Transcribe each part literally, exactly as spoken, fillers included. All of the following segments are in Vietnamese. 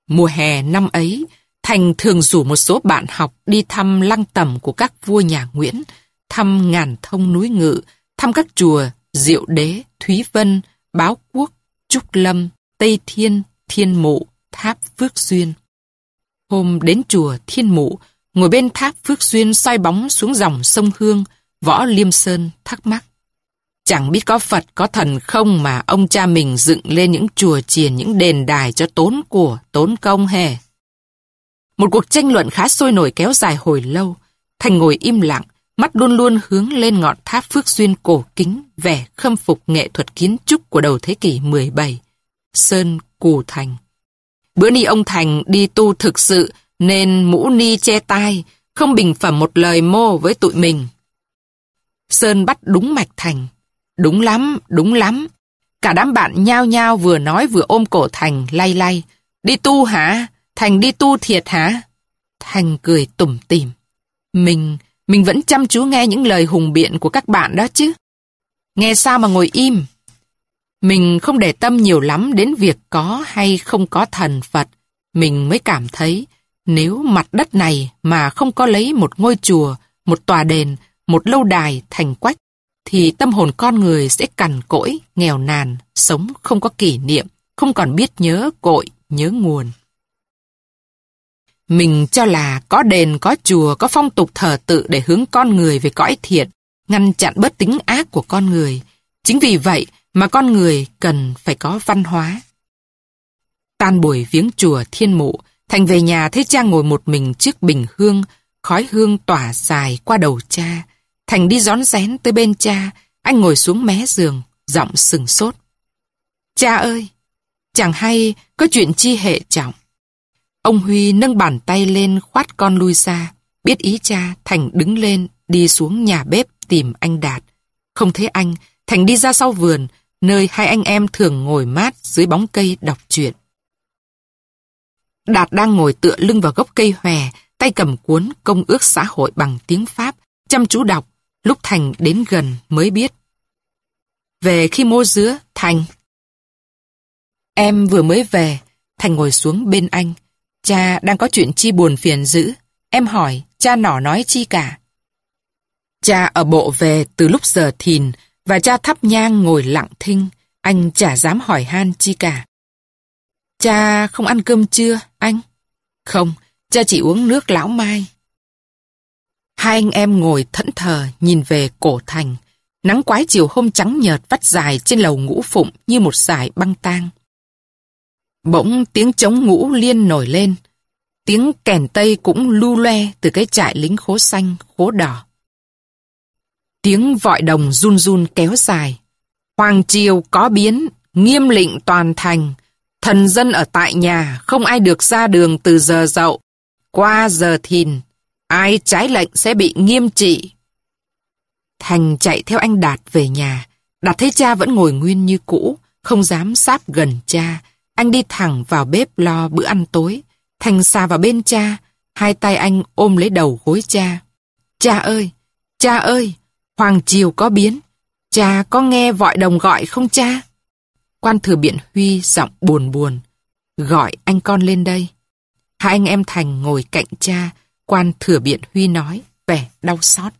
Mùa hè năm ấy, Thành thường rủ một số bạn học đi thăm lăng tẩm của các vua nhà Nguyễn, thăm Ngàn Thông núi Ngự, thăm các chùa Diệu Đế, Thúy Vân, Báo Quốc, Trúc Lâm, Tây Thiên, Thiên Mụ, Tháp Phước Duyên. Hôm đến chùa Thiên Mụ, ngồi bên tháp Phước Duyên soi bóng xuống dòng sông Hương, Võ Liêm Sơn thắc mắc. Chẳng biết có Phật có thần không mà ông cha mình dựng lên những chùa chiền, những đền đài cho tốn của, tốn công hề. Một cuộc tranh luận khá sôi nổi kéo dài hồi lâu. Thành ngồi im lặng, mắt luôn luôn hướng lên ngọn tháp Phước Duyên cổ kính, vẻ khâm phục nghệ thuật kiến trúc của đầu thế kỷ mười bảy. Sơn Cù Thành. Bữa ni ông Thành đi tu thực sự nên mũ ni che tai, không bình phẩm một lời mô với tụi mình. Sơn bắt đúng mạch Thành. Đúng lắm, đúng lắm. Cả đám bạn nhao nhao vừa nói vừa ôm cổ Thành lay lay. Đi tu hả? Thành đi tu thiệt hả? Thành cười tủm tỉm. Mình, mình vẫn chăm chú nghe những lời hùng biện của các bạn đó chứ. Nghe sao mà ngồi im? Mình không để tâm nhiều lắm đến việc có hay không có thần Phật. Mình mới cảm thấy nếu mặt đất này mà không có lấy một ngôi chùa, một tòa đền, một lâu đài thành quách, thì tâm hồn con người sẽ cằn cỗi, nghèo nàn, sống không có kỷ niệm, không còn biết nhớ cội, nhớ nguồn. Mình cho là có đền, có chùa, có phong tục thờ tự để hướng con người về cõi thiện, ngăn chặn bớt tính ác của con người. Chính vì vậy mà con người cần phải có văn hóa. Tan buổi viếng chùa Thiên Mụ, Thành về nhà thấy cha ngồi một mình trước bình hương, khói hương tỏa dài qua đầu cha. Thành đi rón rén tới bên cha, anh ngồi xuống mé giường, giọng sừng sốt. Cha ơi, chẳng hay có chuyện chi hệ trọng. Ông Huy nâng bàn tay lên khoát con lui ra. Biết ý cha, Thành đứng lên, đi xuống nhà bếp tìm anh Đạt. Không thấy anh, Thành đi ra sau vườn, nơi hai anh em thường ngồi mát dưới bóng cây đọc truyện. Đạt đang ngồi tựa lưng vào gốc cây hòe, tay cầm cuốn Công ước xã hội bằng tiếng Pháp, chăm chú đọc. Lúc Thành đến gần mới biết. Về khi mô dứa, Thành. Em vừa mới về. Thành ngồi xuống bên anh. Cha đang có chuyện chi buồn phiền dữ. Em hỏi, cha nỏ nói chi cả. Cha ở bộ về từ lúc giờ thìn, và cha thắp nhang ngồi lặng thinh. Anh chả dám hỏi han chi cả. Cha không ăn cơm trưa, anh? Không, cha chỉ uống nước lão mai. Hai anh em ngồi thẫn thờ nhìn về cổ Thành. Nắng quái chiều hôm trắng nhợt vắt dài trên lầu Ngũ Phụng như một dải băng tang. Bỗng tiếng trống ngũ liên nổi lên. Tiếng kèn tây cũng lu loe từ cái trại lính khố xanh, khố đỏ. Tiếng vọi đồng run run kéo dài. Hoàng triều có biến, nghiêm lệnh toàn thành. Thần dân ở tại nhà, không ai được ra đường từ giờ dậu. Qua giờ thìn, ai trái lệnh sẽ bị nghiêm trị. Thành chạy theo anh Đạt về nhà. Đạt thấy cha vẫn ngồi nguyên như cũ, không dám sáp gần cha. Anh đi thẳng vào bếp lo bữa ăn tối. Thành xà vào bên cha, hai tay anh ôm lấy đầu gối cha. Cha ơi, cha ơi, hoàng triều có biến. Cha có nghe vọi đồng gọi không cha? Quan Thừa Biện Huy giọng buồn buồn. Gọi anh con lên đây. Hai anh em Thành ngồi cạnh cha. Quan Thừa Biện Huy nói, vẻ đau xót.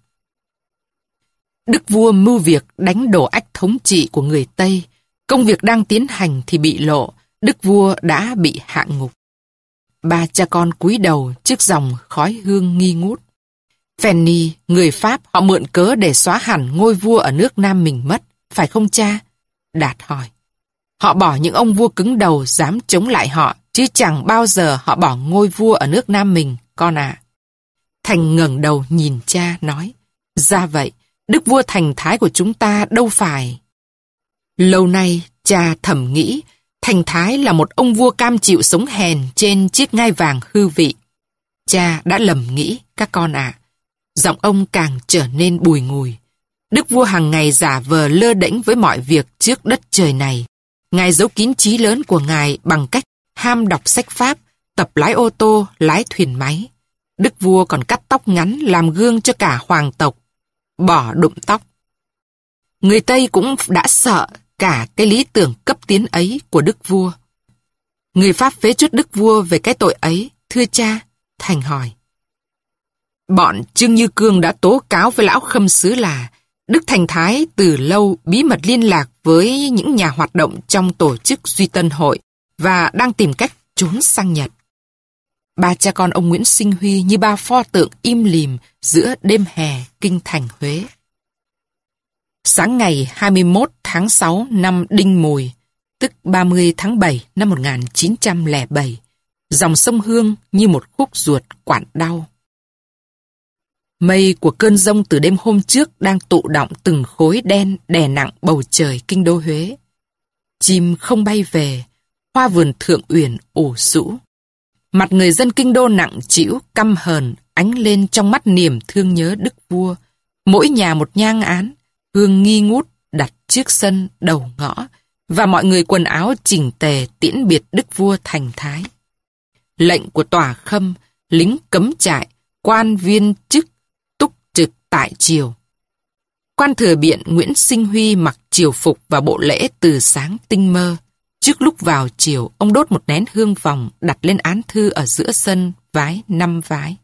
Đức vua mưu việc đánh đổ ách thống trị của người Tây. Công việc đang tiến hành thì bị lộ. Đức vua đã bị hạ ngục. Ba cha con cúi đầu trước dòng khói hương nghi ngút. Fanny, người Pháp, họ mượn cớ để xóa hẳn ngôi vua ở nước Nam mình mất, phải không cha? Đạt hỏi. Họ bỏ những ông vua cứng đầu dám chống lại họ, chứ chẳng bao giờ họ bỏ ngôi vua ở nước Nam mình, con ạ. À. Thành ngẩng đầu nhìn cha nói. Ra vậy, đức vua Thành Thái của chúng ta đâu phải. Lâu nay, cha thầm nghĩ, Thành Thái là một ông vua cam chịu sống hèn trên chiếc ngai vàng hư vị. Cha đã lầm nghĩ, các con ạ. À. Giọng ông càng trở nên bùi ngùi. Đức vua hàng ngày giả vờ lơ đễnh với mọi việc trước đất trời này. Ngài giấu kín trí lớn của Ngài bằng cách ham đọc sách Pháp, tập lái ô tô, lái thuyền máy. Đức vua còn cắt tóc ngắn làm gương cho cả hoàng tộc. Bỏ đụng tóc. Người Tây cũng đã sợ cả cái lý tưởng cấp tiến ấy của đức vua. Người Pháp phế truất đức vua về cái tội ấy, thưa cha? Thành hỏi. Bọn Trương Như Cương đã tố cáo với lão khâm sứ là Đức Thành Thái từ lâu bí mật liên lạc với những nhà hoạt động trong tổ chức Duy Tân Hội và đang tìm cách trốn sang Nhật. Ba cha con ông Nguyễn Sinh Huy như ba pho tượng im lìm giữa đêm hè kinh thành Huế. Sáng ngày hai mươi mốt tháng sáu năm Đinh Mùi, tức ba mươi tháng bảy năm một nghìn chín trăm lẻ bảy, dòng sông Hương như một khúc ruột quặn đau. Mây của cơn giông từ đêm hôm trước đang tụ đọng từng khối đen đè nặng bầu trời kinh đô Huế. Chim không bay về, hoa vườn Thượng Uyển ủ rũ. Mặt người dân kinh đô nặng trĩu, căm hờn, ánh lên trong mắt niềm thương nhớ đức vua. Mỗi nhà một nhang án, hương nghi ngút đặt trước sân đầu ngõ, và mọi người quần áo chỉnh tề tiễn biệt đức vua Thành Thái. Lệnh của tòa khâm, lính cấm trại, quan viên chức túc trực tại triều. Quan thừa biện Nguyễn Sinh Huy mặc triều phục và bộ lễ từ sáng tinh mơ. Trước lúc vào triều, ông đốt một nén hương vòng đặt lên án thư ở giữa sân, vái năm vái.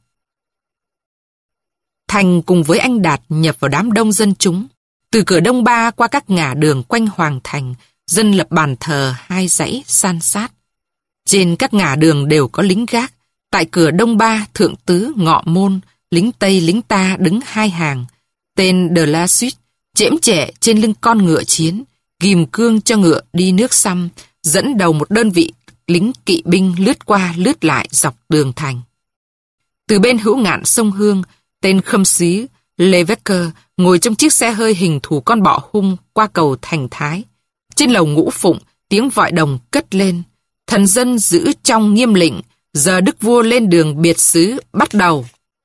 Thành cùng với anh Đạt nhập vào đám đông dân chúng. Từ cửa Đông Ba qua các ngả đường quanh Hoàng Thành, dân lập bàn thờ hai dãy san sát. Trên các ngả đường đều có lính gác. Tại cửa Đông Ba, Thượng Tứ, Ngọ Môn, lính Tây lính ta đứng hai hàng. Tên De La Suite chễm chệ trên lưng con ngựa chiến, ghim cương cho ngựa đi nước xăm, dẫn đầu một đơn vị lính kỵ binh lướt qua lướt lại dọc tường thành. Từ bên hữu ngạn sông Hương, tên khâm sứ Levesque ngồi trong chiếc xe hơi hình thù con bọ hung qua cầu Thành Thái. Trên lầu Ngũ Phụng, tiếng vọi đồng cất lên. Thần dân giữ trong nghiêm lệnh, giờ đức vua lên đường biệt xứ bắt đầu.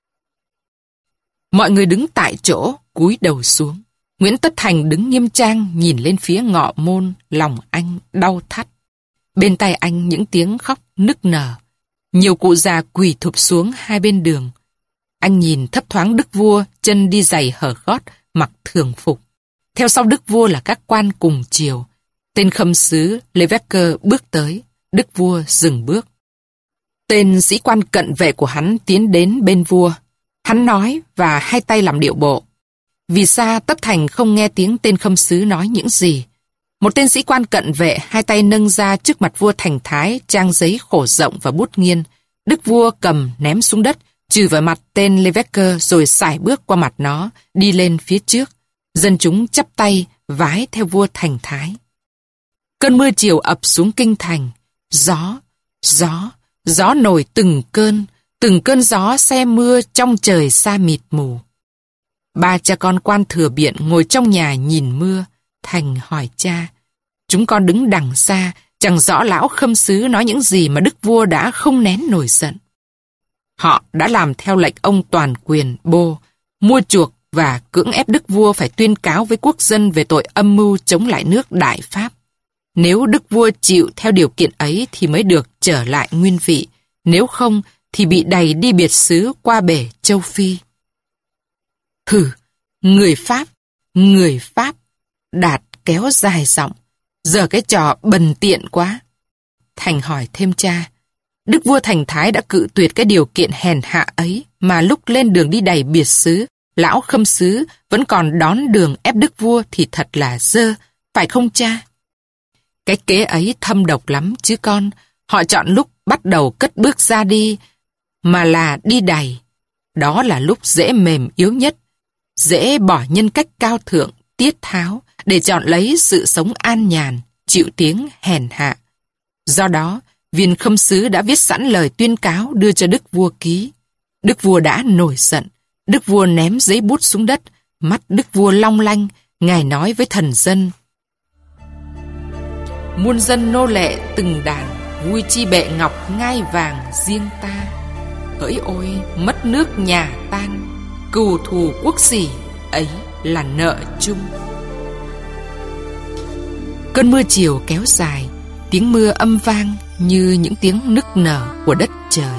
Mọi người đứng tại chỗ, cúi đầu xuống. Nguyễn Tất Thành đứng nghiêm trang nhìn lên phía Ngọ Môn, lòng anh đau thắt. Bên tai anh những tiếng khóc nức nở. Nhiều cụ già quỳ thụp xuống hai bên đường. Anh nhìn thấp thoáng đức vua, chân đi giày hở gót, mặc thường phục. Theo sau đức vua là các quan cùng triều. Tên khâm sứ Levesque bước tới, đức vua dừng bước. Tên sĩ quan cận vệ của hắn tiến đến bên vua. Hắn nói và hai tay làm điệu bộ. Vì xa Tất Thành không nghe tiếng tên khâm sứ nói những gì. Một tên sĩ quan cận vệ hai tay nâng ra trước mặt vua Thành Thái trang giấy khổ rộng và bút nghiên. Đức vua cầm ném xuống đất, chừ vào mặt tên Levesque rồi sải bước qua mặt nó, đi lên phía trước. Dân chúng chắp tay, vái theo vua Thành Thái. Cơn mưa chiều ập xuống kinh thành. Gió, gió, gió nổi từng cơn, từng cơn gió xe mưa trong trời xa mịt mù. Ba cha con quan thừa biện ngồi trong nhà nhìn mưa. Thành hỏi cha. Chúng con đứng đằng xa, chẳng rõ lão khâm sứ nói những gì mà đức vua đã không nén nổi giận. Họ đã làm theo lệnh ông toàn quyền Bô, mua chuộc và cưỡng ép đức vua phải tuyên cáo với quốc dân về tội âm mưu chống lại nước Đại Pháp. Nếu đức vua chịu theo điều kiện ấy thì mới được trở lại nguyên vị, nếu không thì bị đày đi biệt xứ qua bể châu Phi. Hừ, người Pháp, người Pháp, Đạt kéo dài giọng, giờ cái trò bần tiện quá. Thành hỏi thêm cha, đức vua Thành Thái đã cự tuyệt cái điều kiện hèn hạ ấy mà lúc lên đường đi đày biệt xứ, lão khâm sứ vẫn còn đón đường ép đức vua thì thật là dơ, phải không cha? Cái kế ấy thâm độc lắm chứ con, họ chọn lúc bắt đầu cất bước ra đi, mà là đi đày. Đó là lúc dễ mềm yếu nhất, dễ bỏ nhân cách cao thượng, tiết tháo, để chọn lấy sự sống an nhàn, chịu tiếng hèn hạ. Do đó, viên khâm sứ đã viết sẵn lời tuyên cáo đưa cho đức vua ký. Đức vua đã nổi giận, đức vua ném giấy bút xuống đất, mắt đức vua long lanh, ngài nói với thần dân. Muôn dân nô lệ từng đàn, vui chi bệ ngọc ngai vàng riêng ta. Hỡi ôi, mất nước nhà tan, cừu thù quốc sỉ, ấy là nợ chung. Cơn mưa chiều kéo dài, tiếng mưa âm vang như những tiếng nức nở của đất trời.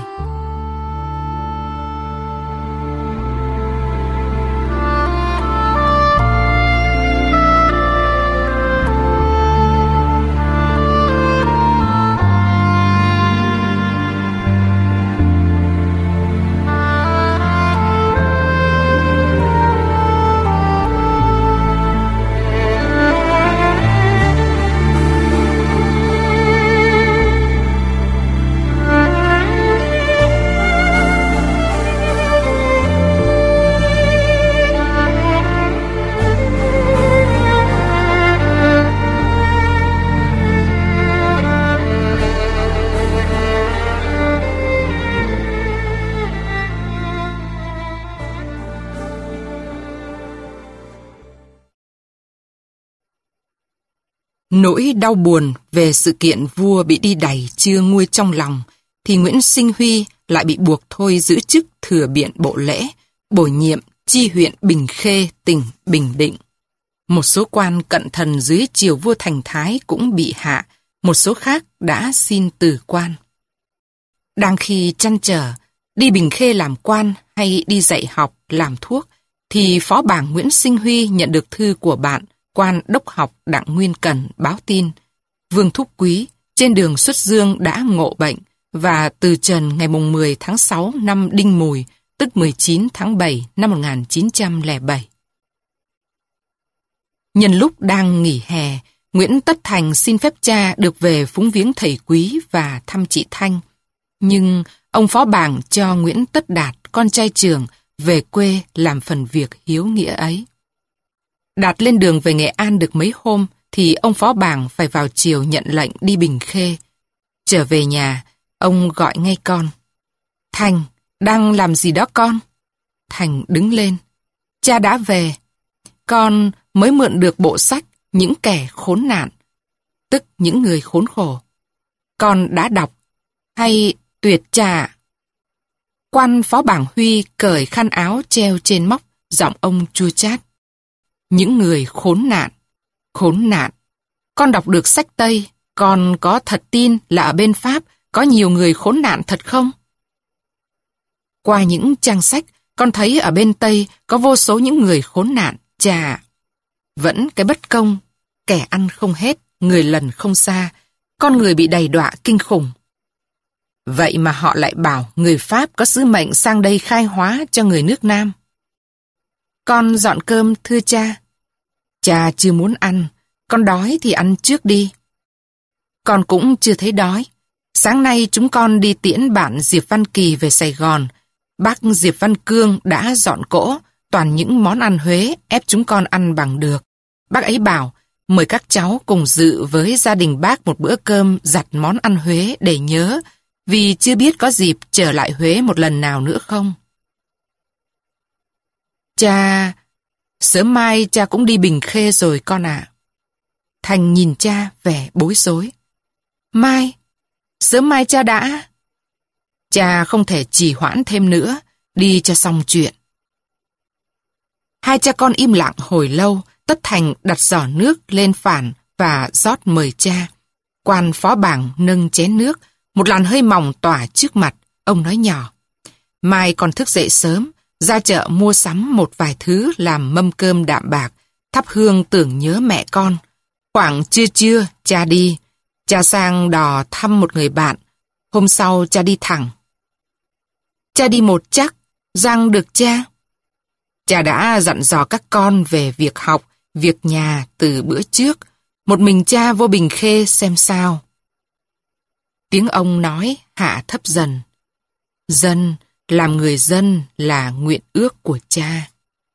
Nỗi đau buồn về sự kiện vua bị đi đày chưa nguôi trong lòng, thì Nguyễn Sinh Huy lại bị buộc thôi giữ chức thừa biện bộ lễ, bổ nhiệm chi huyện Bình Khê, tỉnh Bình Định. Một số quan cận thần dưới triều vua Thành Thái cũng bị hạ, một số khác đã xin từ quan. Đang khi trăn trở, đi Bình Khê làm quan hay đi dạy học, làm thuốc, thì phó bảng Nguyễn Sinh Huy nhận được thư của bạn, quan đốc học Đặng Nguyên Cẩn báo tin. Vương Thúc Quý trên đường xuất dương đã ngộ bệnh và từ trần ngày mười tháng sáu năm Đinh Mùi, tức mười chín tháng bảy năm một nghìn chín trăm lẻ bảy. Nhân lúc đang nghỉ hè, Nguyễn Tất Thành xin phép cha được về phúng viếng thầy Quý và thăm chị Thanh. Nhưng ông phó bảng cho Nguyễn Tất Đạt, con trai trưởng, về quê làm phần việc hiếu nghĩa ấy. Đạt lên đường về Nghệ An được mấy hôm, thì ông phó bảng phải vào chiều nhận lệnh đi Bình Khê. Trở về nhà, ông gọi ngay con. Thành, đang làm gì đó con? Thành đứng lên. Cha đã về. Con mới mượn được bộ sách Những kẻ khốn nạn, tức những người khốn khổ. Con đã đọc, hay tuyệt cha? Quan phó bảng Huy cởi khăn áo treo trên móc, giọng ông chua chát. Những người khốn nạn, khốn nạn. Con đọc được sách Tây, con có thật tin là ở bên Pháp có nhiều người khốn nạn thật không? Qua những trang sách, con thấy ở bên Tây có vô số những người khốn nạn, chà. Vẫn cái bất công, kẻ ăn không hết, người lần không xa, con người bị đầy đọa kinh khủng. Vậy mà họ lại bảo người Pháp có sứ mệnh sang đây khai hóa cho người nước Nam. Con dọn cơm thưa cha. Cha chưa muốn ăn, con đói thì ăn trước đi. Con cũng chưa thấy đói. Sáng nay chúng con đi tiễn bạn Diệp Văn Kỳ về Sài Gòn. Bác Diệp Văn Cương đã dọn cỗ, toàn những món ăn Huế ép chúng con ăn bằng được. Bác ấy bảo mời các cháu cùng dự với gia đình bác một bữa cơm giặt món ăn Huế để nhớ, vì chưa biết có dịp trở lại Huế một lần nào nữa không. Cha, sớm mai cha cũng đi Bình Khê rồi con ạ. Thành nhìn cha vẻ bối rối. Mai? Sớm mai cha đã? Cha không thể trì hoãn thêm nữa, đi cho xong chuyện. Hai cha con im lặng hồi lâu, Tất Thành đặt giỏ nước lên phản và rót mời cha. Quan phó bảng nâng chén nước, một làn hơi mỏng tỏa trước mặt, ông nói nhỏ. Mai con thức dậy sớm, ra chợ mua sắm một vài thứ làm mâm cơm đạm bạc, thắp hương tưởng nhớ mẹ con. Khoảng trưa trưa, cha đi. Cha sang đò thăm một người bạn. Hôm sau cha đi thẳng. Cha đi một chắc, răng được cha. Cha đã dặn dò các con về việc học, việc nhà từ bữa trước. Một mình cha vô Bình Khê xem sao. Tiếng ông nói hạ thấp dần. Dân, làm người dân là nguyện ước của cha.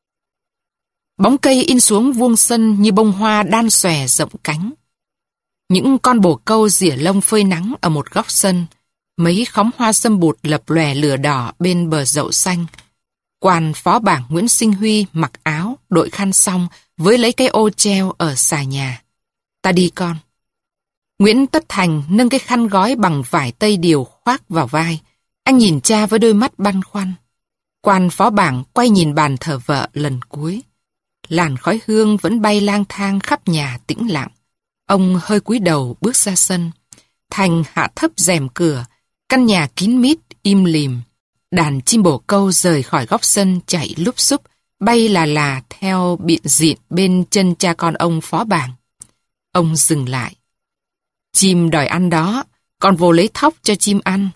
Bóng cây in xuống vuông sân như bông hoa đan xòe rộng cánh. Những con bồ câu rỉa lông phơi nắng ở một góc sân. Mấy khóm hoa sâm bụt lập lòe lửa đỏ bên bờ dậu xanh. Quan phó bảng Nguyễn Sinh Huy mặc áo, đội khăn xong với lấy cái ô treo ở xà nhà. Ta đi con. Nguyễn Tất Thành nâng cái khăn gói bằng vải tây điều khoác vào vai. Anh nhìn cha với đôi mắt băn khoăn. Quan phó bảng quay nhìn bàn thờ vợ lần cuối. Làn khói hương vẫn bay lang thang khắp nhà tĩnh lặng. Ông hơi cúi đầu bước ra sân. Thành hạ thấp rèm cửa. Căn nhà kín mít, im lìm. Đàn chim bồ câu rời khỏi góc sân chạy lúp xúp, bay là là theo biện diện bên chân cha con ông phó bảng. Ông dừng lại. Chim đòi ăn đó, con vô lấy thóc cho chim ăn.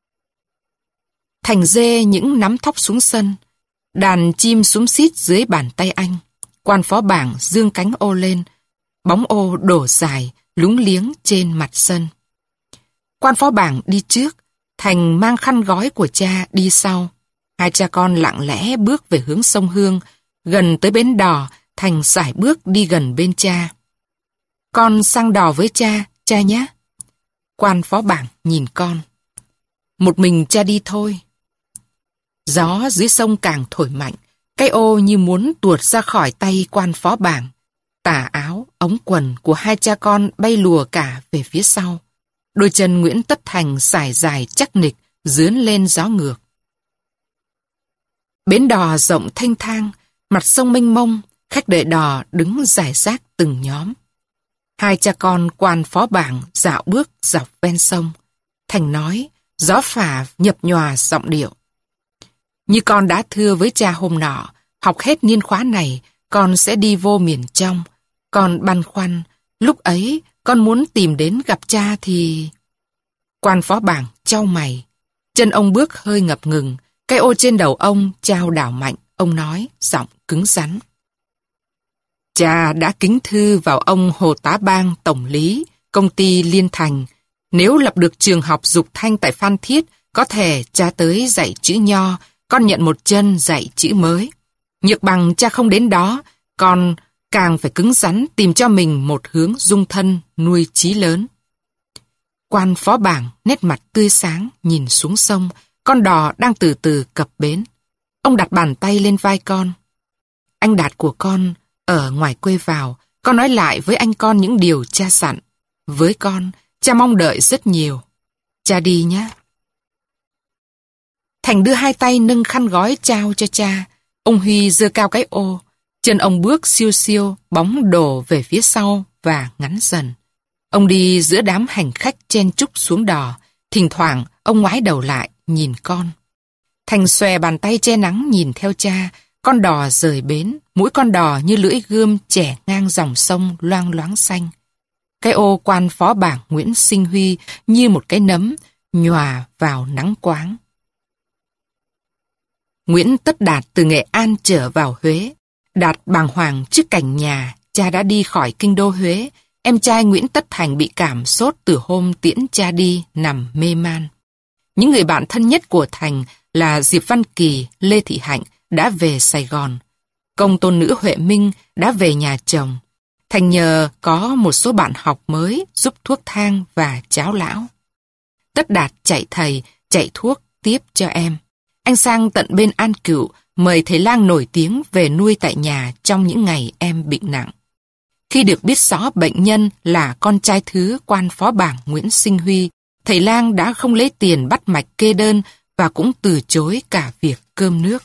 Thành dê những nắm thóc xuống sân. Đàn chim xúm xít dưới bàn tay anh. Quan phó bảng dương cánh ô lên. Bóng ô đổ dài, lúng liếng trên mặt sân. Quan phó bảng đi trước. Thành mang khăn gói của cha đi sau. Hai cha con lặng lẽ bước về hướng sông Hương. Gần tới bến đò, Thành sải bước đi gần bên cha. Con sang đò với cha, cha nhé. Quan phó bảng nhìn con. Một mình cha đi thôi. Gió dưới sông càng thổi mạnh. Cái ô như muốn tuột ra khỏi tay quan phó bảng. tà áo, ống quần của hai cha con bay lùa cả về phía sau. Đôi chân Nguyễn Tất Thành sải dài chắc nịch, dướn lên gió ngược. Bến đò rộng thênh thang, mặt sông mênh mông, khách đợi đò đứng rải rác từng nhóm. Hai cha con quan phó bảng dạo bước dọc ven sông. Thành nói, gió phả nhập nhòa giọng điệu. Như con đã thưa với cha hôm nọ, học hết niên khóa này, con sẽ đi vô miền trong. Con băn khoăn, lúc ấy con muốn tìm đến gặp cha thì... Quan phó bảng chau mày. Chân ông bước hơi ngập ngừng, cái ô trên đầu ông trao đảo mạnh, ông nói, giọng cứng rắn. Cha đã kính thư vào ông Hồ Tá Bang tổng lý, công ty Liên Thành. Nếu lập được trường học Dục Thanh tại Phan Thiết, có thể cha tới dạy chữ nho, con nhận một chân dạy chữ mới. Nhược bằng cha không đến đó, con càng phải cứng rắn tìm cho mình một hướng dung thân nuôi chí lớn. Quan phó bảng nét mặt tươi sáng nhìn xuống sông, con đò đang từ từ cập bến. Ông đặt bàn tay lên vai con. Anh Đạt của con ở ngoài quê vào, con nói lại với anh con những điều cha dặn. Với con, cha mong đợi rất nhiều. Cha đi nhé. Thành đưa hai tay nâng khăn gói trao cho cha. Ông Huy giơ cao cái ô. Chân ông bước siêu siêu, bóng đổ về phía sau và ngắn dần. Ông đi giữa đám hành khách chen chúc xuống đò. Thỉnh thoảng, ông ngoái đầu lại, nhìn con. Thành xòe bàn tay che nắng nhìn theo cha. Con đò rời bến, mũi con đò như lưỡi gươm chẻ ngang dòng sông loang loáng xanh. Cái ô quan phó bảng Nguyễn Sinh Huy như một cái nấm, nhòa vào nắng quáng. Nguyễn Tất Đạt từ Nghệ An trở vào Huế. Đạt bàng hoàng trước cảnh nhà, cha đã đi khỏi kinh đô Huế. Em trai Nguyễn Tất Thành bị cảm sốt từ hôm tiễn cha đi, nằm mê man. Những người bạn thân nhất của Thành là Diệp Văn Kỳ, Lê Thị Hạnh đã về Sài Gòn. Công tôn nữ Huệ Minh đã về nhà chồng. Thành nhờ có một số bạn học mới giúp thuốc thang và cháo lão. Tất Đạt chạy thầy, chạy thuốc tiếp cho em. Anh sang tận bên An Cựu mời thầy lang nổi tiếng về nuôi tại nhà trong những ngày em bệnh nặng. Khi được biết rõ bệnh nhân là con trai thứ quan phó bảng Nguyễn Sinh Huy, thầy lang đã không lấy tiền bắt mạch kê đơn và cũng từ chối cả việc cơm nước.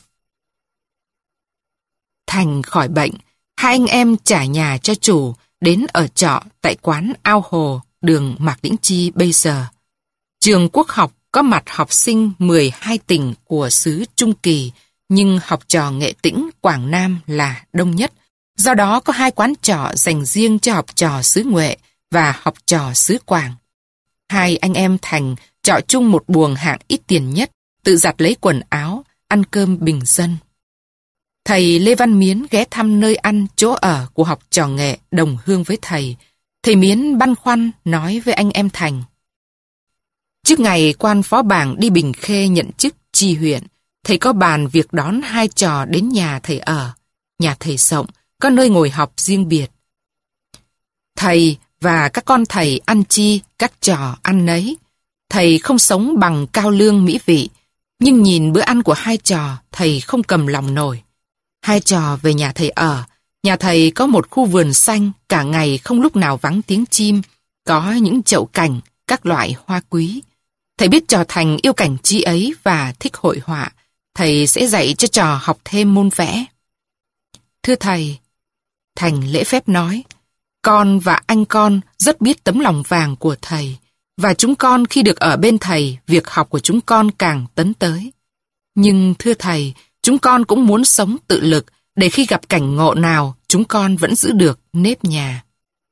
Thành khỏi bệnh, hai anh em trả nhà cho chủ, đến ở trọ tại quán Ao Hồ, đường Mạc Đĩnh Chi bây giờ. Trường quốc học có mặt học sinh mười hai tỉnh của xứ Trung Kỳ, nhưng học trò Nghệ Tĩnh, Quảng Nam là đông nhất. Do đó có hai quán trọ dành riêng cho học trò xứ Nhuệ và học trò xứ Quảng. Hai anh em Thành trọ chung một buồng hạng ít tiền nhất, tự giặt lấy quần áo, ăn cơm bình dân. Thầy Lê Văn Miến ghé thăm nơi ăn, chỗ ở của học trò Nghệ đồng hương với thầy. Thầy Miến băn khoăn nói với anh em Thành. Trước ngày quan phó bảng đi Bình Khê nhận chức tri huyện, thầy có bàn việc đón hai trò đến nhà thầy ở. Nhà thầy rộng, có nơi ngồi học riêng biệt. Thầy và các con thầy ăn chi, các trò ăn nấy. Thầy không sống bằng cao lương mỹ vị, nhưng nhìn bữa ăn của hai trò, thầy không cầm lòng nổi. Hai trò về nhà thầy ở. Nhà thầy có một khu vườn xanh, cả ngày không lúc nào vắng tiếng chim, có những chậu cảnh, các loại hoa quý. Thầy biết trò Thành yêu cảnh chi ấy và thích hội họa. Thầy sẽ dạy cho trò học thêm môn vẽ. Thưa thầy, Thành lễ phép nói, con và anh con rất biết tấm lòng vàng của thầy, và chúng con khi được ở bên thầy, việc học của chúng con càng tấn tới. Nhưng thưa thầy, chúng con cũng muốn sống tự lực, để khi gặp cảnh ngộ nào, chúng con vẫn giữ được nếp nhà.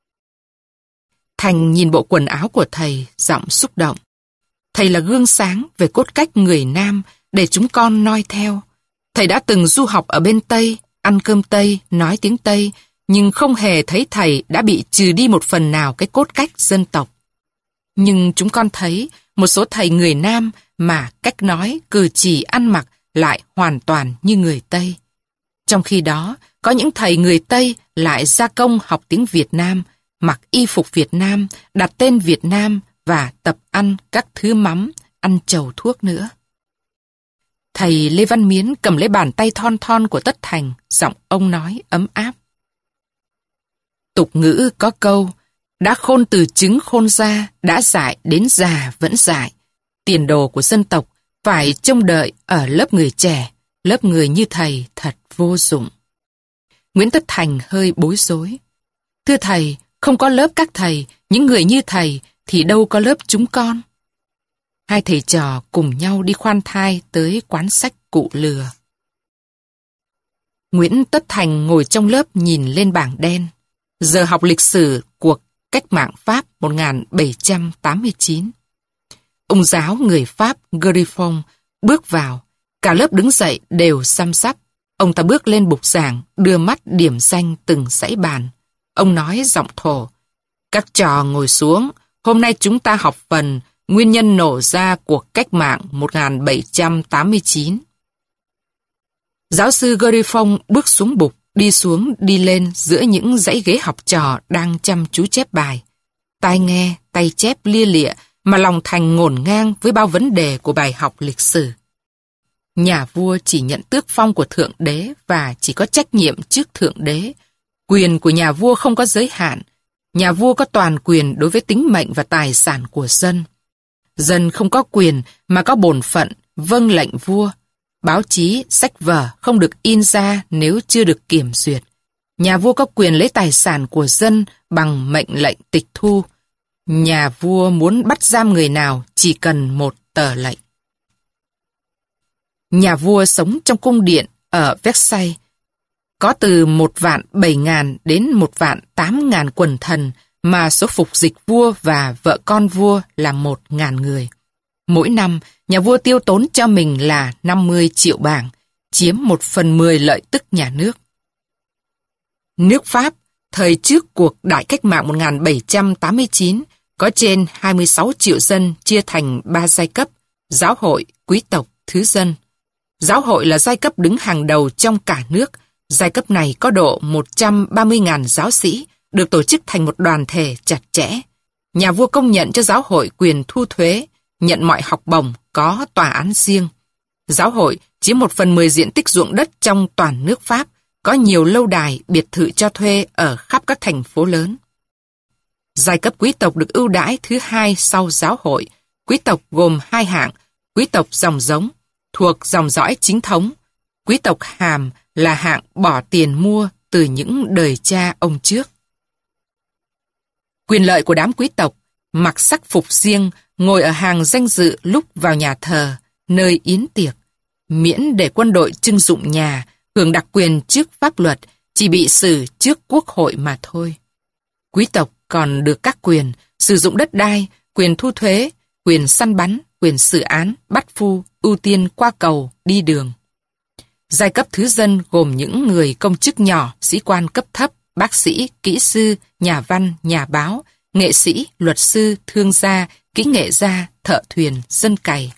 Thành nhìn bộ quần áo của thầy, giọng xúc động. Thầy là gương sáng về cốt cách người Nam, để chúng con noi theo. Thầy đã từng du học ở bên Tây, ăn cơm Tây, nói tiếng Tây, nhưng không hề thấy thầy đã bị trừ đi một phần nào cái cốt cách dân tộc. Nhưng chúng con thấy một số thầy người Nam mà cách nói, cử chỉ, ăn mặc lại hoàn toàn như người Tây. Trong khi đó, có những thầy người Tây lại gia công học tiếng Việt Nam, mặc y phục Việt Nam, đặt tên Việt Nam và tập ăn các thứ mắm, ăn trầu thuốc nữa. Thầy Lê Văn Miến cầm lấy bàn tay thon thon của Tất Thành, giọng ông nói ấm áp. Tục ngữ có câu, đã khôn từ trứng khôn ra, đã dại đến già vẫn dại. Tiền đồ của dân tộc phải trông đợi ở lớp người trẻ, lớp người như thầy thật vô dụng. Nguyễn Tất Thành hơi bối rối. Thưa thầy, không có lớp các thầy, những người như thầy thì đâu có lớp chúng con. Hai thầy trò cùng nhau đi khoan thai tới quán sách Cụ Lừa. Nguyễn Tất Thành ngồi trong lớp nhìn lên bảng đen. Giờ học lịch sử cuộc cách mạng Pháp một nghìn bảy trăm tám mươi chín. Ông giáo người Pháp Griffon bước vào. Cả lớp đứng dậy đều xăm xắp. Ông ta bước lên bục giảng, đưa mắt điểm danh từng dãy bàn. Ông nói giọng thổ. Các trò ngồi xuống, hôm nay chúng ta học phần nguyên nhân nổ ra cuộc cách mạng một nghìn bảy trăm tám mươi chín. Giáo sư Griffon bước xuống bục, đi xuống đi lên giữa những dãy ghế học trò đang chăm chú chép bài. Tai nghe, tay chép lia lịa mà lòng Thành ngổn ngang với bao vấn đề của bài học lịch sử. Nhà vua chỉ nhận tước phong của Thượng Đế và chỉ có trách nhiệm trước Thượng Đế. Quyền của nhà vua không có giới hạn. Nhà vua có toàn quyền đối với tính mệnh và tài sản của dân. Dân không có quyền mà có bổn phận, vâng lệnh vua. Báo chí, sách vở không được in ra nếu chưa được kiểm duyệt. Nhà vua có quyền lấy tài sản của dân bằng mệnh lệnh tịch thu. Nhà vua muốn bắt giam người nào chỉ cần một tờ lệnh. Nhà vua sống trong cung điện ở Versailles. Có từ một vạn bảy ngàn đến một vạn tám ngàn quần thần mà số phục dịch vua và vợ con vua là một ngàn người. Mỗi năm, nhà vua tiêu tốn cho mình là năm mươi triệu bảng, chiếm một phần mười lợi tức nhà nước. Nước Pháp, thời trước cuộc đại cách mạng một nghìn bảy trăm tám mươi chín, có trên hai mươi sáu triệu dân chia thành ba giai cấp, giáo hội, quý tộc, thứ dân. Giáo hội là giai cấp đứng hàng đầu trong cả nước. Giai cấp này có độ một trăm ba mươi nghìn giáo sĩ, được tổ chức thành một đoàn thể chặt chẽ. Nhà vua công nhận cho giáo hội quyền thu thuế, nhận mọi học bổng, có tòa án riêng. Giáo hội chiếm một phần mười diện tích ruộng đất trong toàn nước Pháp, có nhiều lâu đài, biệt thự cho thuê ở khắp các thành phố lớn. Giai cấp quý tộc được ưu đãi thứ hai sau giáo hội. Quý tộc gồm hai hạng, quý tộc dòng giống, thuộc dòng dõi chính thống. Quý tộc hàm là hạng bỏ tiền mua từ những đời cha ông trước. Quyền lợi của đám quý tộc, mặc sắc phục riêng, ngồi ở hàng danh dự lúc vào nhà thờ, nơi yến tiệc. Miễn để quân đội trưng dụng nhà, hưởng đặc quyền trước pháp luật, chỉ bị xử trước quốc hội mà thôi. Quý tộc còn được các quyền sử dụng đất đai, quyền thu thuế, quyền săn bắn, quyền xử án, bắt phu, ưu tiên qua cầu, đi đường. Giai cấp thứ dân gồm những người công chức nhỏ, sĩ quan cấp thấp, bác sĩ, kỹ sư, nhà văn, nhà báo, nghệ sĩ, luật sư, thương gia, kỹ nghệ gia, thợ thuyền, dân cày.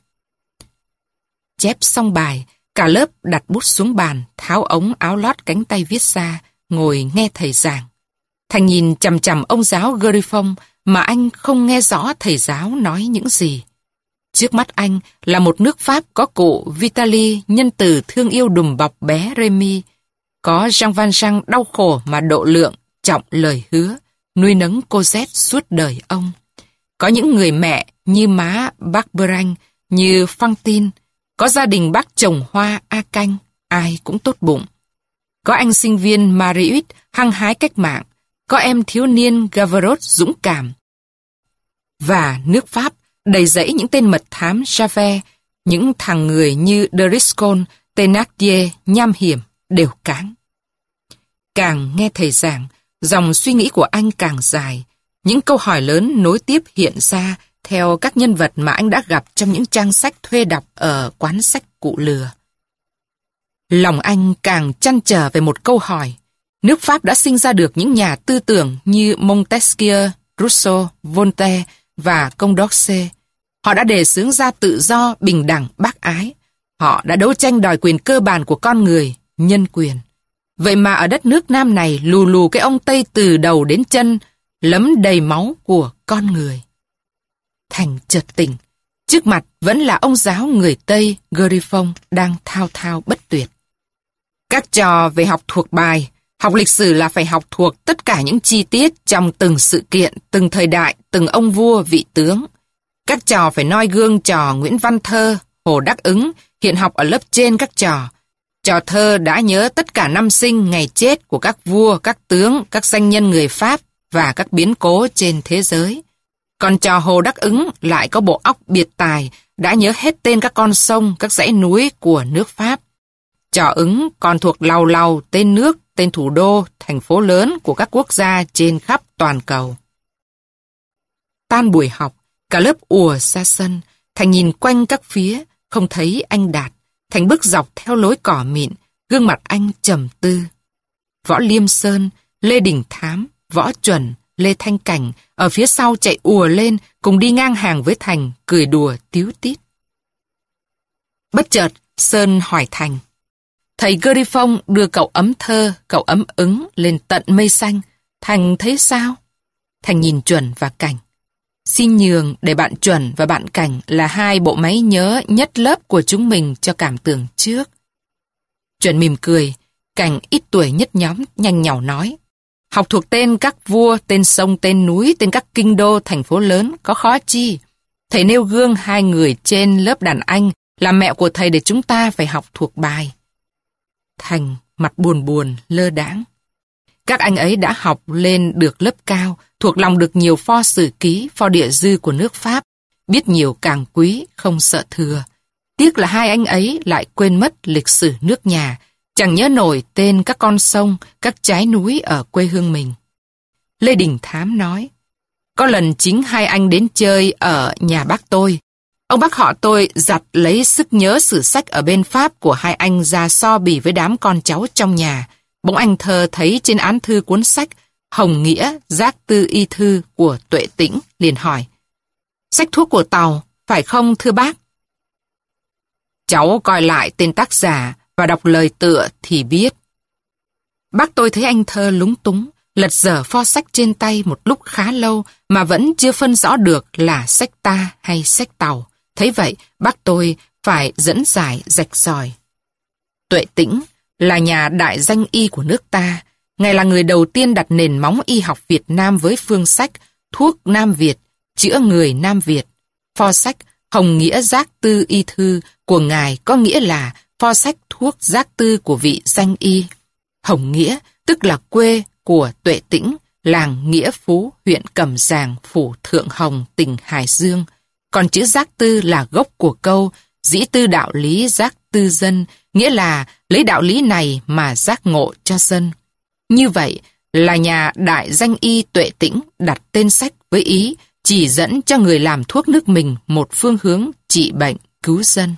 Chép xong bài, cả lớp đặt bút xuống bàn, tháo ống áo lót cánh tay viết ra, ngồi nghe thầy giảng. Thành nhìn chằm chằm ông giáo Griffon mà anh không nghe rõ thầy giáo nói những gì. Trước mắt anh là một nước Pháp có cụ Vitaly nhân từ thương yêu đùm bọc bé Remy, có Jean Valjean đau khổ mà độ lượng, trọng lời hứa, nuôi nấng Cosette suốt đời ông. Có những người mẹ như má Barberin, như Fantine, có gia đình bác trồng hoa A Canh, ai cũng tốt bụng. Có anh sinh viên Marius hăng hái cách mạng, có em thiếu niên Gavroche dũng cảm. Và nước Pháp đầy rẫy những tên mật thám Javert, những thằng người như Driscoll, Thénardier, nham hiểm, đều cáng. Càng nghe thầy giảng, dòng suy nghĩ của anh càng dài. Những câu hỏi lớn nối tiếp hiện ra theo các nhân vật mà anh đã gặp trong những trang sách thuê đọc ở quán sách Cụ Lừa. Lòng anh càng trăn trở về một câu hỏi. Nước Pháp đã sinh ra được những nhà tư tưởng như Montesquieu, Rousseau, Voltaire và Condorcet. Họ đã đề xướng ra tự do, bình đẳng, bác ái. Họ đã đấu tranh đòi quyền cơ bản của con người, nhân quyền. Vậy mà ở đất nước Nam này lù lù cái ông Tây từ đầu đến chân, lấm đầy máu của con người. Thành chợt tỉnh, trước mặt vẫn là ông giáo người Tây Griffon đang thao thao bất tuyệt. Các trò về học thuộc bài, Học lịch sử là phải học thuộc tất cả những chi tiết trong từng sự kiện, từng thời đại, từng ông vua, vị tướng. Các trò phải noi gương trò Nguyễn Văn Thơ, Hồ Đắc Ứng, hiện học ở lớp trên các trò. Trò Thơ đã nhớ tất cả năm sinh, ngày chết của các vua, các tướng, các danh nhân người Pháp và các biến cố trên thế giới. Còn trò Hồ Đắc Ứng lại có bộ óc biệt tài, đã nhớ hết tên các con sông, các dãy núi của nước Pháp. Trò Ứng còn thuộc làu làu tên nước, tên thủ đô, thành phố lớn của các quốc gia trên khắp toàn cầu. Tan buổi học, cả lớp ùa ra sân. Thành nhìn quanh các phía, không thấy anh Đạt. Thành bước dọc theo lối cỏ mịn, gương mặt anh trầm tư. Võ Liêm Sơn, Lê Đình Thám, Võ Chuẩn, Lê Thanh Cảnh ở phía sau chạy ùa lên, cùng đi ngang hàng với Thành, cười đùa tíu tít. Bất chợt, Sơn hỏi Thành. Thầy Gary Phong đưa cậu ấm Thơ, cậu ấm Ứng lên tận mây xanh. Thành thấy sao? Thành nhìn Chuẩn và Cảnh. Xin nhường để bạn Chuẩn và bạn Cảnh là hai bộ máy nhớ nhất lớp của chúng mình cho cảm tưởng trước. Chuẩn mỉm cười, Cảnh ít tuổi nhất nhóm nhanh nhảu nói. Học thuộc tên các vua, tên sông, tên núi, tên các kinh đô, thành phố lớn, có khó chi. Thầy nêu gương hai người trên lớp đàn anh, là mẹ của thầy để chúng ta phải học thuộc bài. Thành mặt buồn buồn, lơ đãng. Các anh ấy đã học lên được lớp cao, thuộc lòng được nhiều pho sử ký, pho địa dư của nước Pháp, biết nhiều càng quý, không sợ thừa. Tiếc là hai anh ấy lại quên mất lịch sử nước nhà, chẳng nhớ nổi tên các con sông, các trái núi ở quê hương mình. Lê Đình Thám nói, có lần chính hai anh đến chơi ở nhà bác tôi. Ông bác họ tôi giặt lấy sức nhớ sử sách ở bên Pháp của hai anh ra so bì với đám con cháu trong nhà. Bỗng anh Thơ thấy trên án thư cuốn sách Hồng Nghĩa Giác Tư Y Thư của Tuệ Tĩnh, liền hỏi, sách thuốc của Tàu, phải không thưa bác? Cháu coi lại tên tác giả và đọc lời tựa thì biết. Bác tôi thấy anh Thơ lúng túng, lật dở pho sách trên tay một lúc khá lâu mà vẫn chưa phân rõ được là sách ta hay sách Tàu. Thấy vậy, bác tôi phải dẫn giải rạch ròi. Tuệ Tĩnh là nhà đại danh y của nước ta. Ngài là người đầu tiên đặt nền móng y học Việt Nam với phương sách Thuốc Nam Việt, chữa người Nam Việt. Pho sách Hồng Nghĩa Giác Tư Y Thư của Ngài có nghĩa là pho sách thuốc giác tư của vị danh y. Hồng Nghĩa tức là quê của Tuệ Tĩnh, làng Nghĩa Phú, huyện Cẩm Giàng, phủ Thượng Hồng, tỉnh Hải Dương. Còn chữ giác tư là gốc của câu dĩ tư đạo lý giác tư dân, nghĩa là lấy đạo lý này mà giác ngộ cho dân. Như vậy là nhà đại danh y Tuệ Tĩnh đặt tên sách với ý chỉ dẫn cho người làm thuốc nước mình một phương hướng trị bệnh cứu dân.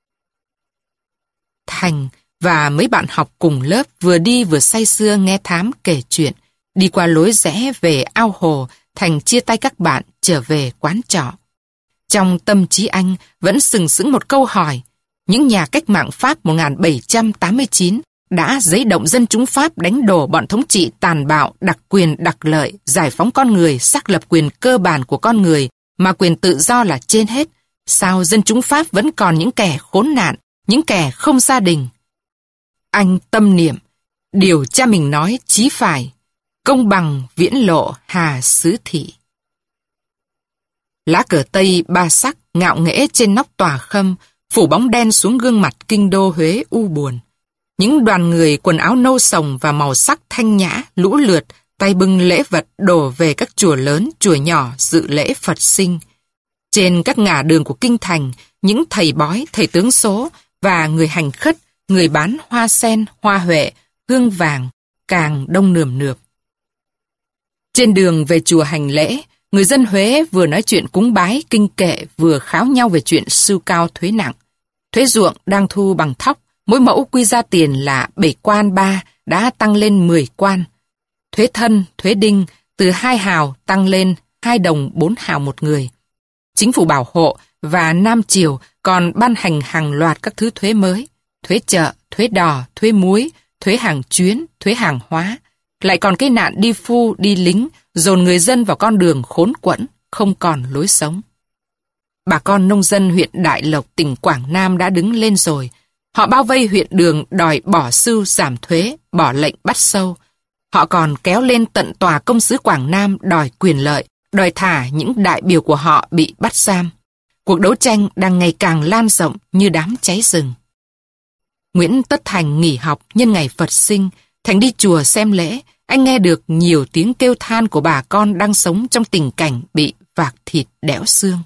Thành và mấy bạn học cùng lớp vừa đi vừa say sưa nghe Thám kể chuyện. Đi qua lối rẽ về ao hồ, Thành chia tay các bạn trở về quán trọ. Trong tâm trí anh vẫn sừng sững một câu hỏi. Những nhà cách mạng Pháp một nghìn bảy trăm tám mươi chín đã giấy động dân chúng Pháp đánh đổ bọn thống trị tàn bạo, đặc quyền đặc lợi, giải phóng con người, xác lập quyền cơ bản của con người, mà quyền tự do là trên hết. Sao dân chúng Pháp vẫn còn những kẻ khốn nạn, những kẻ không gia đình? Anh tâm niệm, điều cha mình nói chí phải, công bằng viễn lộ hà xứ thị. Lá cờ Tây ba sắc ngạo nghễ trên nóc tòa Khâm, phủ bóng đen xuống gương mặt kinh đô Huế u buồn. Những đoàn người quần áo nâu sồng và màu sắc thanh nhã, lũ lượt, tay bưng lễ vật đổ về các chùa lớn, chùa nhỏ dự lễ Phật sinh. Trên các ngả đường của kinh thành, những thầy bói, thầy tướng số và người hành khất, người bán hoa sen, hoa huệ, hương vàng càng đông nườm nượp. Trên đường về chùa hành lễ, người dân Huế vừa nói chuyện cúng bái, kinh kệ, vừa kháo nhau về chuyện sưu cao thuế nặng. Thuế ruộng đang thu bằng thóc, mỗi mẫu quy ra tiền là bảy quan ba, đã tăng lên mười quan. Thuế thân, thuế đinh, từ hai hào tăng lên hai đồng bốn hào một người. Chính phủ bảo hộ và Nam Triều còn ban hành hàng loạt các thứ thuế mới. Thuế chợ, thuế đò, thuế muối, thuế hàng chuyến, thuế hàng hóa. Lại còn cái nạn đi phu, đi lính, dồn người dân vào con đường khốn quẫn, không còn lối sống. Bà con nông dân huyện Đại Lộc, tỉnh Quảng Nam đã đứng lên rồi. Họ bao vây huyện Đường đòi bỏ sưu giảm thuế, bỏ lệnh bắt sâu. Họ còn kéo lên tận tòa công xứ Quảng Nam đòi quyền lợi, đòi thả những đại biểu của họ bị bắt giam. Cuộc đấu tranh đang ngày càng lan rộng như đám cháy rừng. Nguyễn Tất Thành nghỉ học nhân ngày Phật sinh. Thành đi chùa xem lễ. Anh nghe được nhiều tiếng kêu than của bà con đang sống trong tình cảnh bị vạc thịt đẽo xương.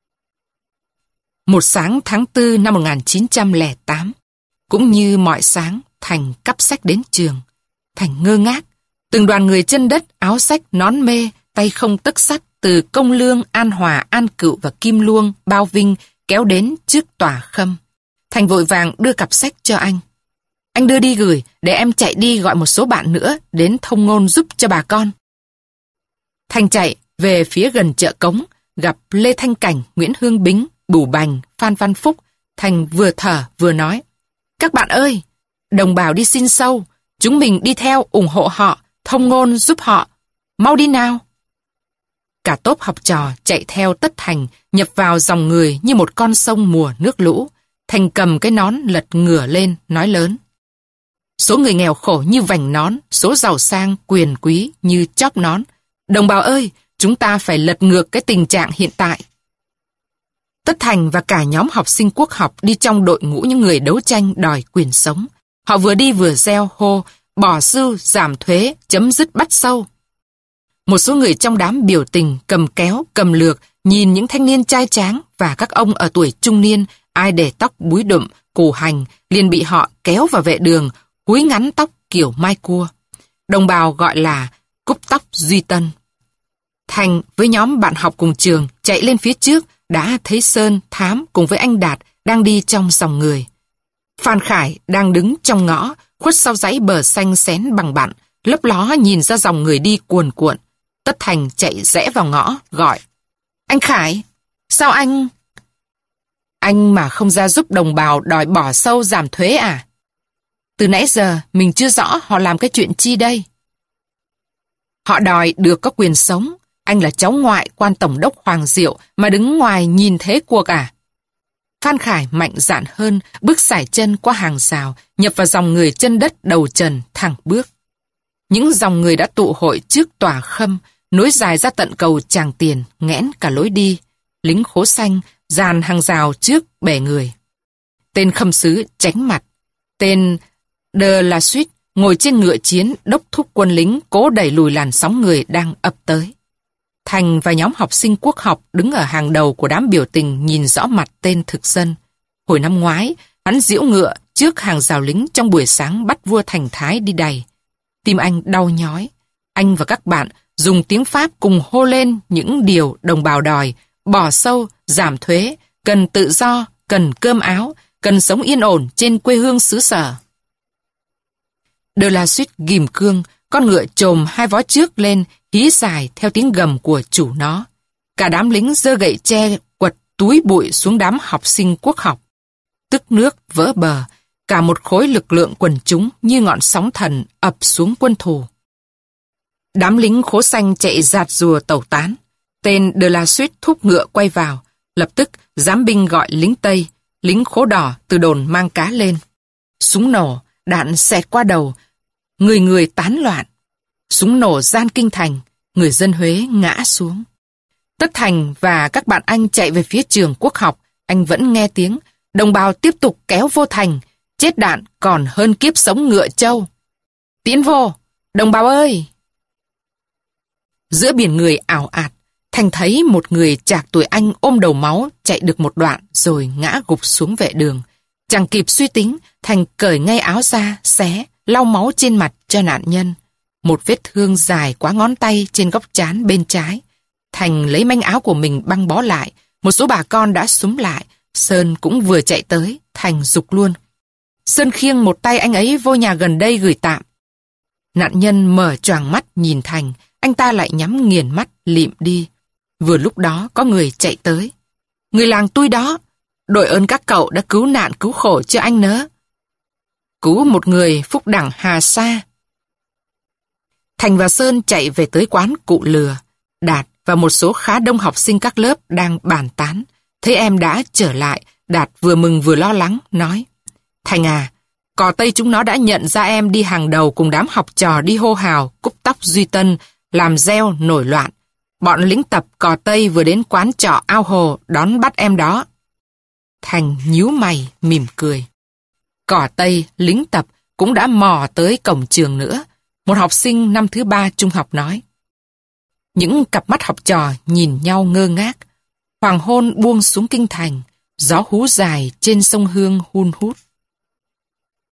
Một sáng tháng tư năm một nghìn chín trăm lẻ tám, cũng như mọi sáng, Thành cắp sách đến trường. Thành ngơ ngác. Từng đoàn người chân đất, áo sách, nón mê, tay không tấc sắt từ Công Lương, An Hòa, An Cựu và Kim Luông, Bao Vinh kéo đến trước tòa Khâm. Thành vội vàng đưa cặp sách cho anh. Anh đưa đi gửi, để em chạy đi gọi một số bạn nữa đến thông ngôn giúp cho bà con. Thành chạy về phía gần chợ Cống, gặp Lê Thanh Cảnh, Nguyễn Hương Bính, Bửu Bành, Phan Văn Phúc. Thành vừa thở vừa nói: Các bạn ơi, đồng bào đi xin sâu, chúng mình đi theo ủng hộ họ, thông ngôn giúp họ. Mau đi nào. Cả tốp học trò chạy theo Tất Thành, nhập vào dòng người như một con sông mùa nước lũ. Thành cầm cái nón lật ngửa lên, nói lớn: Số người nghèo khổ như vành nón, số giàu sang quyền quý như chóp nón. Đồng bào ơi, chúng ta phải lật ngược cái tình trạng hiện tại. Tất Thành và cả nhóm học sinh quốc học đi trong đội ngũ những người đấu tranh đòi quyền sống. Họ vừa đi vừa reo hô: Bỏ sưu, giảm thuế, chấm dứt bắt sâu. Một số người trong đám biểu tình cầm kéo, cầm lược, nhìn những thanh niên trai tráng và các ông ở tuổi trung niên, ai để tóc búi đụm, củ hành, liền bị họ kéo vào vệ đường, húi ngắn tóc kiểu mai cua. Đồng bào gọi là cúp tóc Duy Tân. Thành với nhóm bạn học cùng trường chạy lên phía trước, đã thấy Sơn, Thám cùng với anh Đạt đang đi trong dòng người. Phan Khải đang đứng trong ngõ, khuất sau dãy bờ xanh xén bằng bặn, lấp ló nhìn ra dòng người đi cuồn cuộn. Tất Thành chạy rẽ vào ngõ, gọi: Anh Khải, sao anh... Anh mà không ra giúp đồng bào đòi bỏ sâu giảm thuế à? Từ nãy giờ mình chưa rõ họ làm cái chuyện chi đây. Họ đòi được có quyền sống. Anh là cháu ngoại quan tổng đốc Hoàng Diệu mà đứng ngoài nhìn thế cuộc à? Phan Khải mạnh dạn hơn, bước sải chân qua hàng rào, nhập vào dòng người chân đất đầu trần thẳng bước. Những dòng người đã tụ hội trước tòa Khâm, nối dài ra tận cầu Tràng Tiền, nghẽn cả lối đi. Lính khố xanh dàn hàng rào trước bè người. Tên khâm sứ tránh mặt. Tên De La Suite ngồi trên ngựa chiến đốc thúc quân lính cố đẩy lùi làn sóng người đang ập tới. Thành và nhóm học sinh quốc học đứng ở hàng đầu của đám biểu tình nhìn rõ mặt tên thực dân. Hồi năm ngoái, hắn giễu ngựa trước hàng rào lính trong buổi sáng bắt vua Thành Thái đi đày. Tim anh đau nhói. Anh và các bạn dùng tiếng Pháp cùng hô lên những điều đồng bào đòi: bỏ sâu, giảm thuế, cần tự do, cần cơm áo, cần sống yên ổn trên quê hương xứ sở. De La Suite ghim cương, con ngựa chồm hai vó trước lên, hí dài theo tiếng gầm của chủ nó. Cả đám lính giơ gậy tre quật túi bụi xuống đám học sinh quốc học. Tức nước vỡ bờ, cả một khối lực lượng quần chúng như ngọn sóng thần ập xuống quân thù. Đám lính khố xanh chạy rạt rùa tẩu tán. Tên De La Suite thúc ngựa quay vào. Lập tức giám binh gọi lính Tây, lính khố đỏ từ đồn mang cá lên. Súng nổ, đạn xẹt qua đầu, người người tán loạn. Súng nổ gian kinh thành, người dân Huế ngã xuống. Tất Thành và các bạn anh chạy về phía trường quốc học. Anh vẫn nghe tiếng đồng bào tiếp tục kéo vô thành. Chết đạn còn hơn kiếp sống ngựa trâu. Tiến vô, đồng bào ơi! Giữa biển người ảo ạt, Thành thấy một người chạc tuổi anh ôm đầu máu chạy được một đoạn rồi ngã gục xuống vệ đường. Chẳng kịp suy tính, Thành cởi ngay áo ra, xé, lau máu trên mặt cho nạn nhân. Một vết thương dài quá ngón tay trên góc trán bên trái. Thành lấy manh áo của mình băng bó lại. Một số bà con đã xúm lại. Sơn cũng vừa chạy tới. Thành giục luôn: Sơn khiêng một tay anh ấy vô nhà gần đây gửi tạm. Nạn nhân mở choàng mắt nhìn Thành. Anh ta lại nhắm nghiền mắt lịm đi. Vừa lúc đó có người chạy tới: Người làng tôi đó, đội ơn các cậu đã cứu nạn cứu khổ cho anh nớ. Cứu một người phúc đẳng hà sa. Thành và Sơn chạy về tới quán Cụ Lừa. Đạt và một số khá đông học sinh các lớp đang bàn tán. Thấy em đã trở lại, Đạt vừa mừng vừa lo lắng, nói: Thành à, Cò Tây chúng nó đã nhận ra em đi hàng đầu cùng đám học trò đi hô hào, cúp tóc Duy Tân, làm reo, nổi loạn. Bọn lính tập Cò Tây vừa đến quán trọ Ao Hồ đón bắt em đó. Thành nhíu mày, mỉm cười. Cò Tây, lính tập cũng đã mò tới cổng trường nữa. Một học sinh năm thứ ba trung học nói. Những cặp mắt học trò nhìn nhau ngơ ngác. Hoàng hôn buông xuống kinh thành, gió hú dài trên sông Hương hun hút.